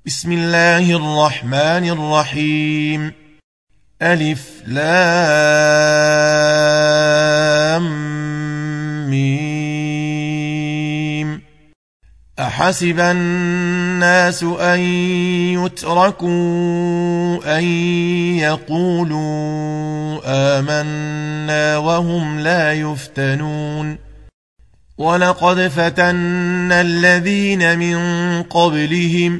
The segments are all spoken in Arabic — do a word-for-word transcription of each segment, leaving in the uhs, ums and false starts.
بسم الله الرحمن الرحيم. ألف لام ميم. أحسب الناس أن يتركوا أن يقولوا آمنا وهم لا يفتنون. ولقد فتنا الذين من قبلهم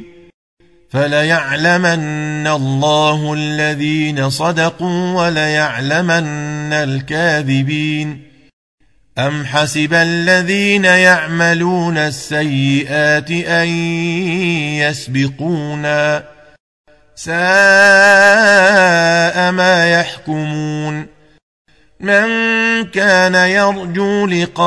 فليعلمن الله الذين صدقوا وليعلمن الكاذبين. أم حسب الذين يعملون السيئات أن يسبقونا ساء ما يحكمون. من كان يرجو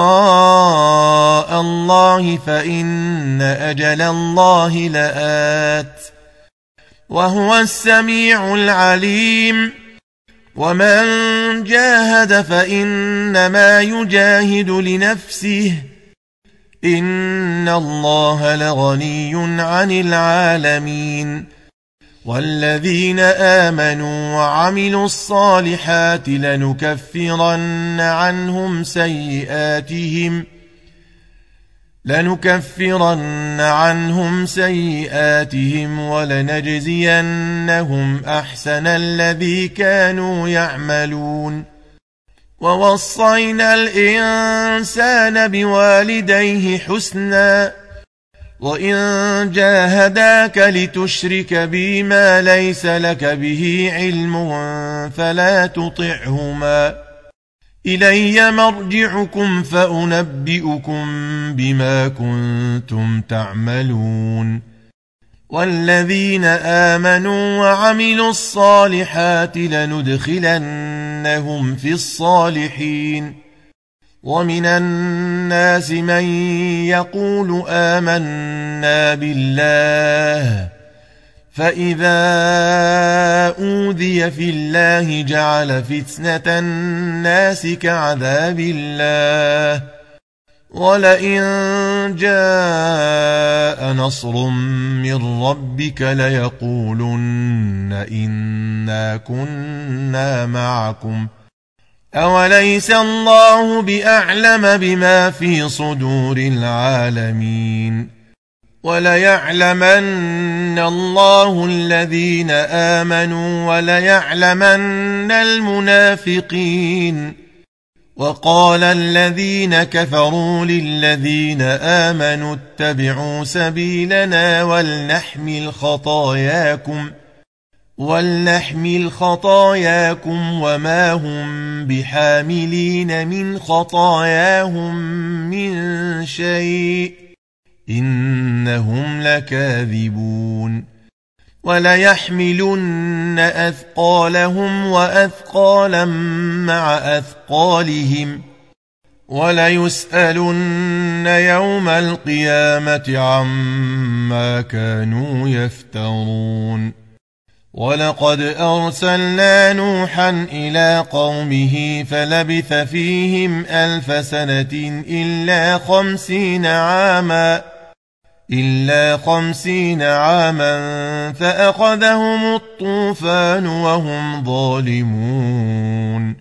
لقاء الله فإن أجل الله لآت وهو السميع العليم. ومن جاهد فإنما يجاهد لنفسه إن الله لغني عن العالمين. والذين آمنوا وعملوا الصالحات لنكفرن عنهم سيئاتهم لنكفرن عنهم سيئاتهم ولنجزينهم أحسن الذي كانوا يعملون. ووصينا الإنسان بوالديه حسنا وإن جاهداك لتشرك بي ما ليس لك به علم فلا تطعهما إلي مرجعكم فأنبئكم بما كنتم تعملون. والذين آمنوا وعملوا الصالحات لندخلنهم في الصالحين. ومن الناس من يقول آمنا بالله فإذا أوذي في الله جعل فتنة الناس كعذاب الله. ولئن جاء نصر من ربك ليقولن إنا كنا معكم أوليس الله بأعلم بما في صدور العالمين. وليعلمن الله الذين آمنوا وليعلمن المنافقين. وقال الذين كفروا للذين آمنوا اتبعوا سبيلنا ولنحمل خطاياكم ولنحمل خطاياكم وما هم بحاملين من خطاياهم من شيء إنهم لكاذبون. وليحملن أثقالهم وأثقالا مع أثقالهم وليسألن يوم القيامة عما كانوا يفترون. ولقد أرسلنا نوحا إلى قومه فلبث فيهم ألف سنة إلا خمسين عاما إلا خمسين عاما فأخذهم الطوفان وهم ظالمون.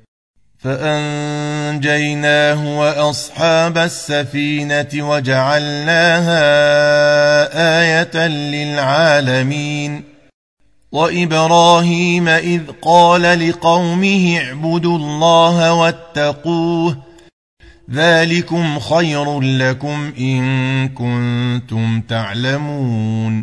فأنجيناه وأصحاب السفينة وجعلناها آية للعالمين. وإبراهيم إذ قال لقومه اعبدوا الله واتقوه ذلكم خير لكم إن كنتم تعلمون.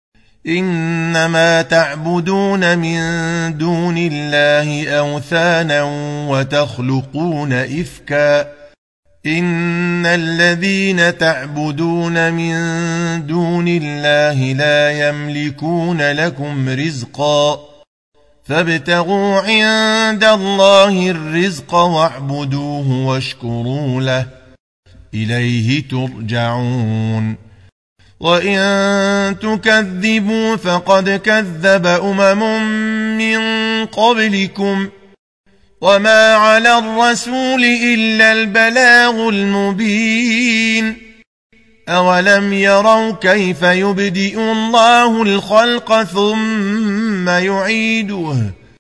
إنما تعبدون من دون الله أوثانا وتخلقون إفكا إن الذين تعبدون من دون الله لا يملكون لكم رزقا فابتغوا عند الله الرزق واعبدوه واشكروا له إليه ترجعون. وإن تكذبوا فقد كذب أمم من قبلكم وما على الرسول إلا البلاغ المبين. أولم يروا كيف يبدئ الله الخلق ثم يعيده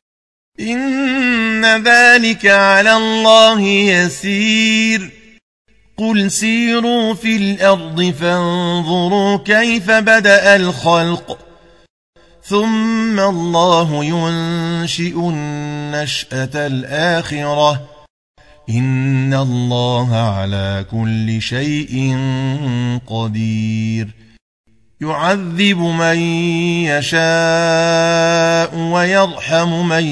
إن ذلك على الله يسير قل سيروا في الأرض فانظروا كيف بدأ الخلق ثم الله ينشئ النشأة الآخرة إن الله على كل شيء قدير يعذب من يشاء ويرحم من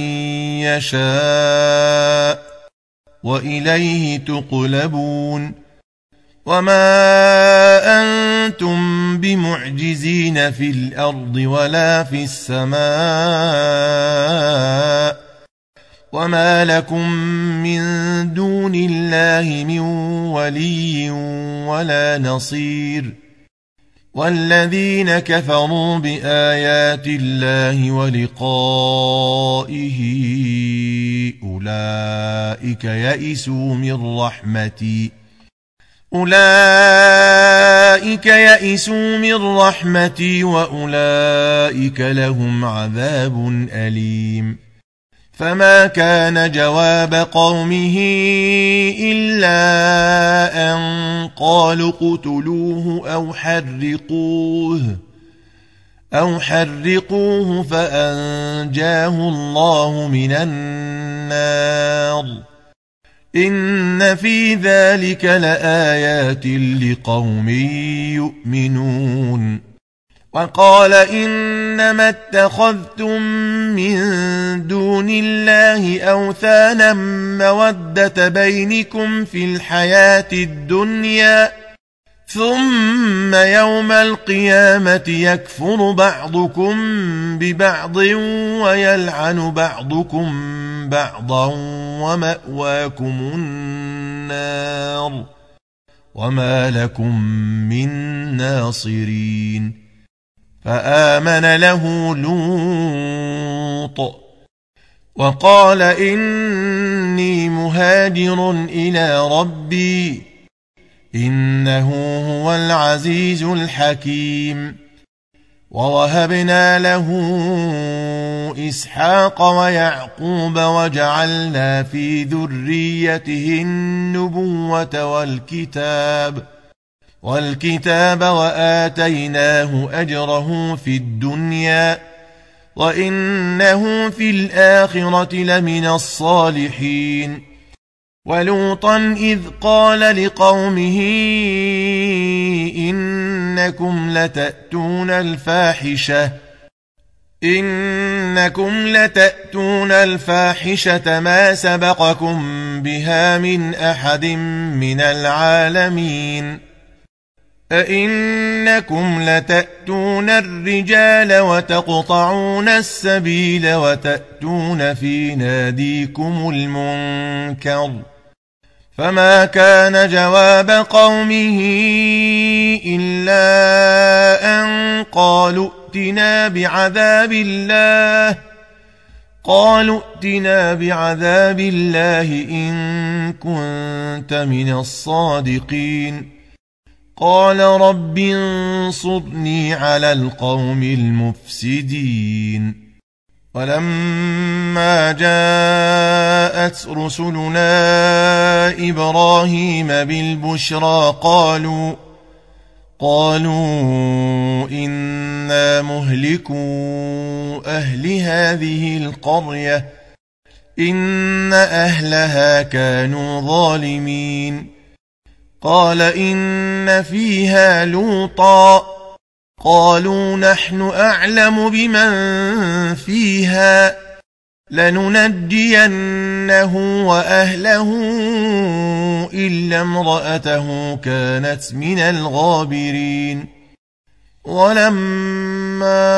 يشاء وإليه تقلبون وما أنتم بمعجزين في الأرض ولا في السماء وما لكم من دون الله من ولي ولا نصير والذين كفروا بآيات الله ولقائه أولئك يئسوا من رحمتي أولئك يئسوا من رحمتي وأولئك لهم عذاب أليم فما كان جواب قومه إلا أن قالوا اقتلوه أو حرقوه أو حرقوه فأنجاه الله من النار إن في ذلك لآيات لقوم يؤمنون وقال إنما اتخذتم من دون الله أوثانا مودة بينكم في الحياة الدنيا ثم يوم القيامة يكفر بعضكم ببعض ويلعن بعضكم بعضا ومأواكم النار وما لكم من ناصرين فآمن له لوط وقال إني مهاجر إلى ربي إنه هو العزيز الحكيم ووهبنا له إسحاق ويعقوب وجعلنا في ذريته النبوة والكتاب والكتاب وآتيناه أجره في الدنيا وإنه في الآخرة لمن الصالحين ولوطا إذ قال لقومه إنكم لتأتون الفاحشة إنكم لتأتون الفاحشة ما سبقكم بها من أحد من العالمين أئنكم لتأتون الرجال وتقطعون السبيل وتأتون في ناديكم المنكر فما كان جواب قومه إلا أن قالوا ائتنا بعذاب الله قالوا ائتنا بعذاب الله إن كنت من الصادقين قال رب انصرني على القوم المفسدين ولما جاءت رسلنا إبراهيم بالبشرى قالوا قالوا إنا مهلكو أهل هذه القرية إن أهلها كانوا ظالمين قال إن فيها لوطا قالوا نحن أعلم بمن فيها لننجينه وأهله إلا امرأته كانت من الغابرين ولما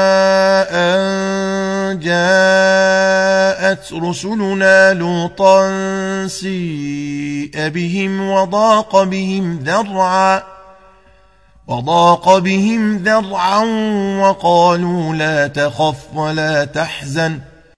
أن جاءت رسلنا لوطا سيء بهم وضاق بهم ذرعا وضاق بهم ذرعا وقالوا لا تخف ولا تحزن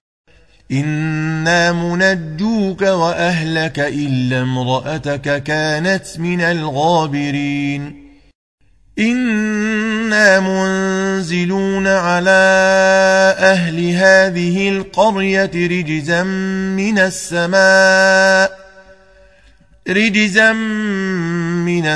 إنا منجوك وأهلك إلا امرأتك كانت من الغابرين إنا منزلون على أهل هذه القرية رجزا من السماء رجزا من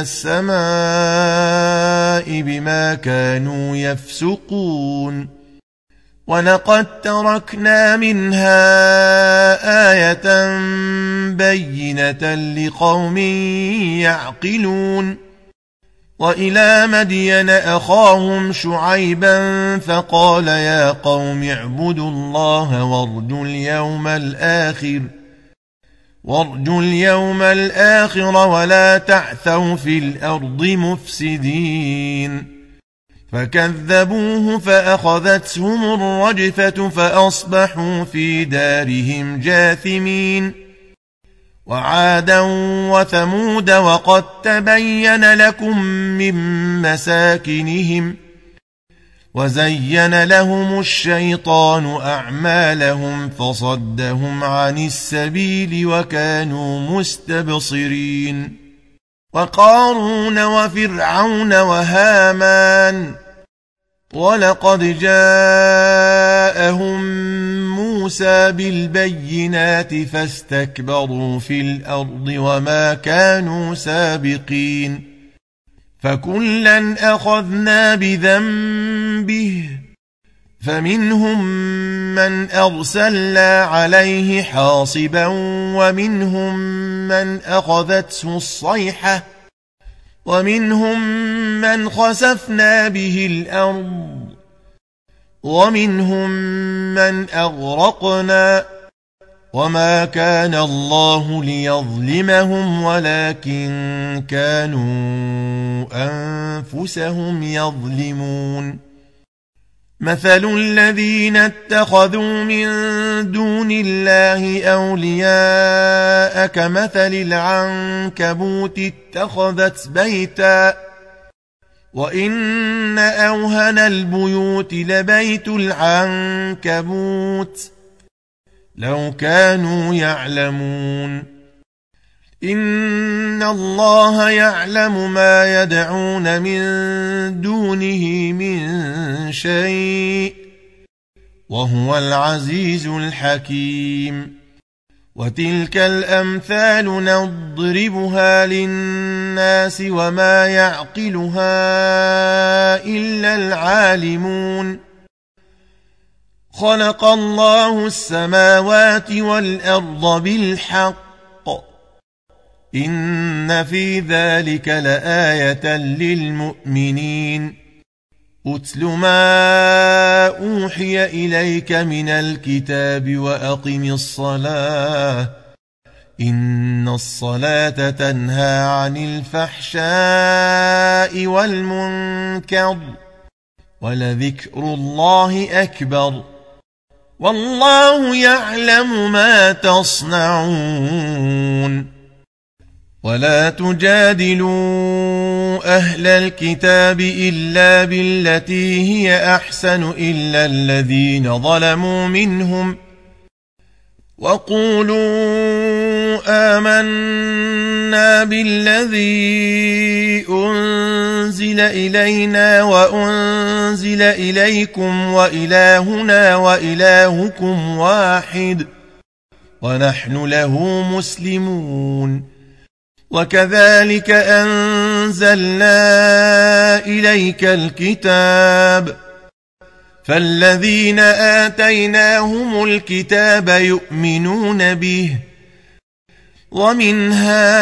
السماء بما كانوا يفسقون ولقد تركنا منها آية بينة لقوم يعقلون وإلى مدين أخاهم شعيبا فقال يا قوم اعبدوا الله وارجوا اليوم الآخر وارجوا اليوم الآخر ولا تعثوا في الأرض مفسدين فكذبوه فأخذتهم الرجفة فأصبحوا في دارهم جاثمين وعادا وثمود وقد تبين لكم من مساكنهم وزين لهم الشيطان أعمالهم فصدهم عن السبيل وكانوا مستبصرين وقارون وفرعون وهامان ولقد جاءهم موسى بالبينات فاستكبروا في الأرض وما كانوا سابقين فكلا أخذنا بذنبه فمنهم من أرسلنا عليه حاصبا ومنهم من أخذته الصيحة ومنهم من خسفنا به الأرض ومنهم من أغرقنا وما كان الله ليظلمهم ولكن كانوا أنفسهم يظلمون مثل الذين اتخذوا من دون الله أولياء كمثل العنكبوت اتخذت بيتا وإن أوهن البيوت لبيت العنكبوت لو كانوا يعلمون إن الله يعلم ما يدعون من دونه من شيء وهو العزيز الحكيم وتلك الأمثال نضربها للناس وما يعقلها إلا العالمون خلق الله السماوات والأرض بالحق إن في ذلك لآية للمؤمنين أتل ما أوحي إليك من الكتاب وأقم الصلاة إن الصلاة تنهى عن الفحشاء والمنكر ولذكر الله أكبر والله يعلم ما تصنعون ولا تجادلوا أهل الكتاب إلا بالتي هي أحسن إلا الذين ظلموا منهم وقولوا آمنا بالذي أنزل إلينا وأنزل إليكم وإلهنا وإلهكم واحد ونحن له مسلمون وكذلك أنزلنا إليك الكتاب فالذين آتيناهم الكتاب يؤمنون به ومن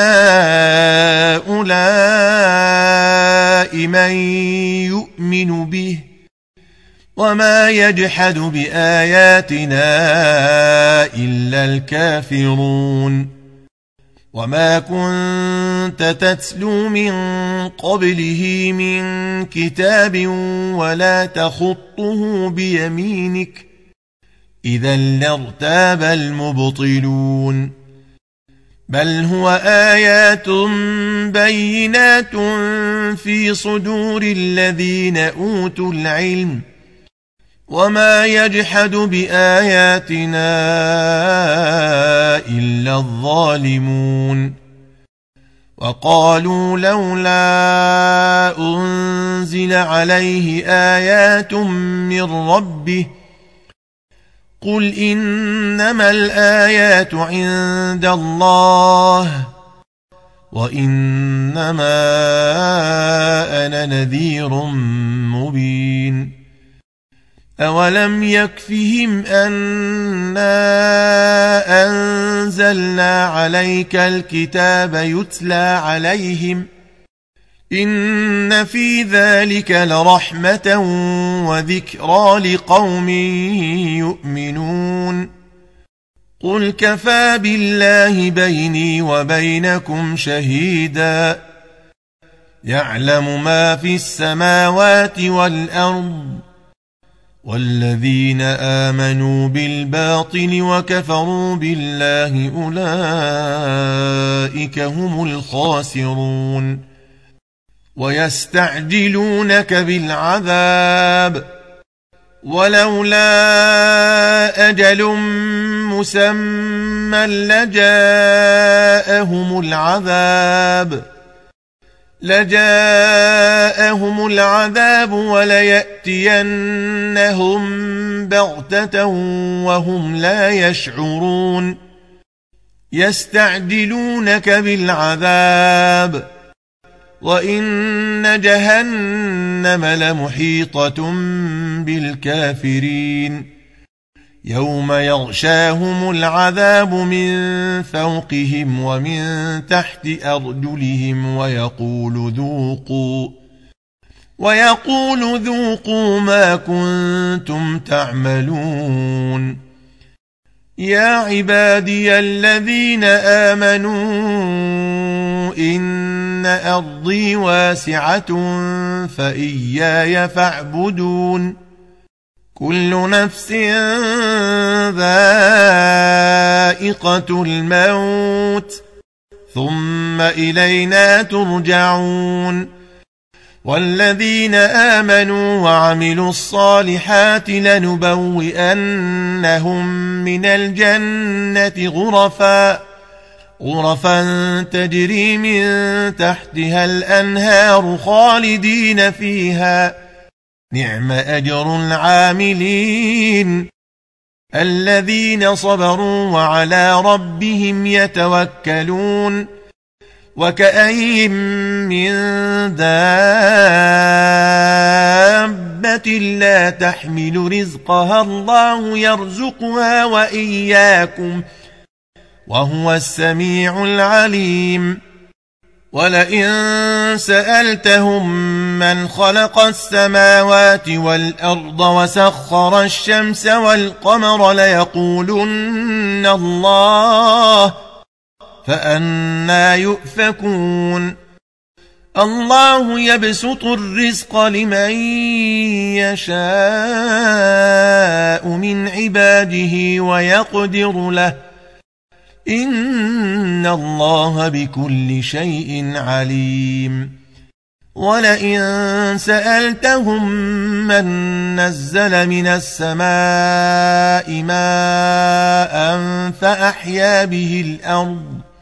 هؤلاء من يؤمن به وما يجحد بآياتنا إلا الكافرون وما كنت تتلو من قبله من كتاب ولا تخطه بيمينك إذا لارتاب المبطلون بل هو آيات بينات في صدور الذين أوتوا العلم وما يجحد بآياتنا إلا الظالمون وقالوا لولا أنزل عليه آيات من ربه قل إنما الآيات عند الله وإنما أنا نذير مبين أولم يكفهم أنا أنزلنا عليك الكتاب يتلى عليهم إن في ذلك لرحمة وذكرى لقوم يؤمنون قل كفى بالله بيني وبينكم شهيدا يعلم ما في السماوات والأرض والذين آمنوا بالباطل وكفروا بالله أولئك هم الخاسرون ويستعجلونك بالعذاب ولولا أجل مسمى لجاءهم العذاب لجاءهم العذاب وليأتينهم بغتة وهم لا يشعرون يستعجلونك بالعذاب وإن جهنم لمحيطة بالكافرين يوم يغشاهم العذاب من فوقهم ومن تحت أرجلهم ويقول ذوقوا ويقول ذوقوا ما كنتم تعملون يا عبادي الذين آمنوا إن أرضي واسعة فإياي فاعبدون كل نفس ذائقة الموت ثم إلينا ترجعون والذين آمنوا وعملوا الصالحات لنبوئنهم من الجنة غرفا غرفا تجري من تحتها الأنهار خالدين فيها نعم أجر العاملين الذين صبروا وعلى ربهم يتوكلون وكأين من دابة لا تحمل رزقها الله يرزقها وإياكم وهو السميع العليم ولئن سألتهم من خلق السماوات والأرض وسخر الشمس والقمر ليقولن الله فأنى يؤفكون الله يبسط الرزق لمن يشاء من عباده ويقدر له إن الله بكل شيء عليم ولئن سألتهم من نزل من السماء ماء فأحيا به الأرض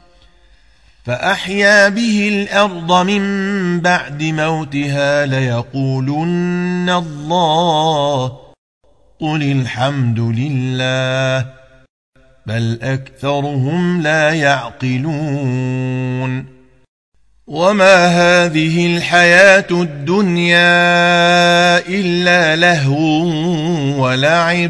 فأحيا به الأرض من بعد موتها ليقولن الله قل الحمد لله بل أكثرهم لا يعقلون وما هذه الحياة الدنيا إلا لهو ولعب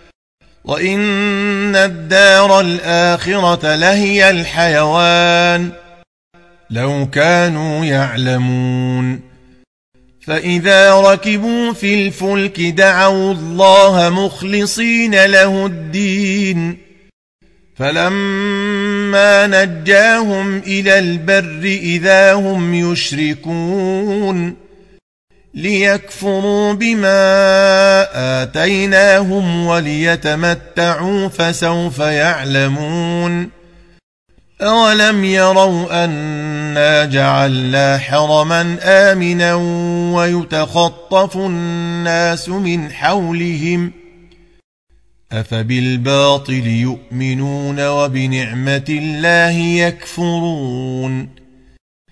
وإن الدار الآخرة لهي الحيوان لو كانوا يعلمون فإذا ركبوا في الفلك دعوا الله مخلصين له الدين فلما نجاهم إلى البر إذا هم يشركون ليكفروا بما آتيناهم وليتمتعوا فسوف يعلمون أولم يروا أنا جعلنا حرما آمنا ويتخطف الناس من حولهم أفبالباطل يؤمنون وبنعمة الله يكفرون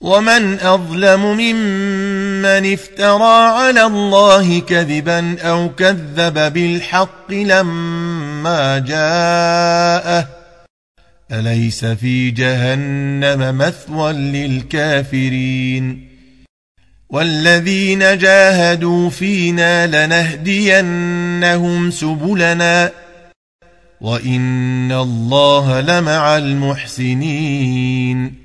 ومن أظلم ممن افترى على الله كذبا أو كذب بالحق لما جاءه أليس في جهنم مثوى للكافرين والذين جاهدوا فينا لنهدينهم سبلنا وإن الله لمع المحسنين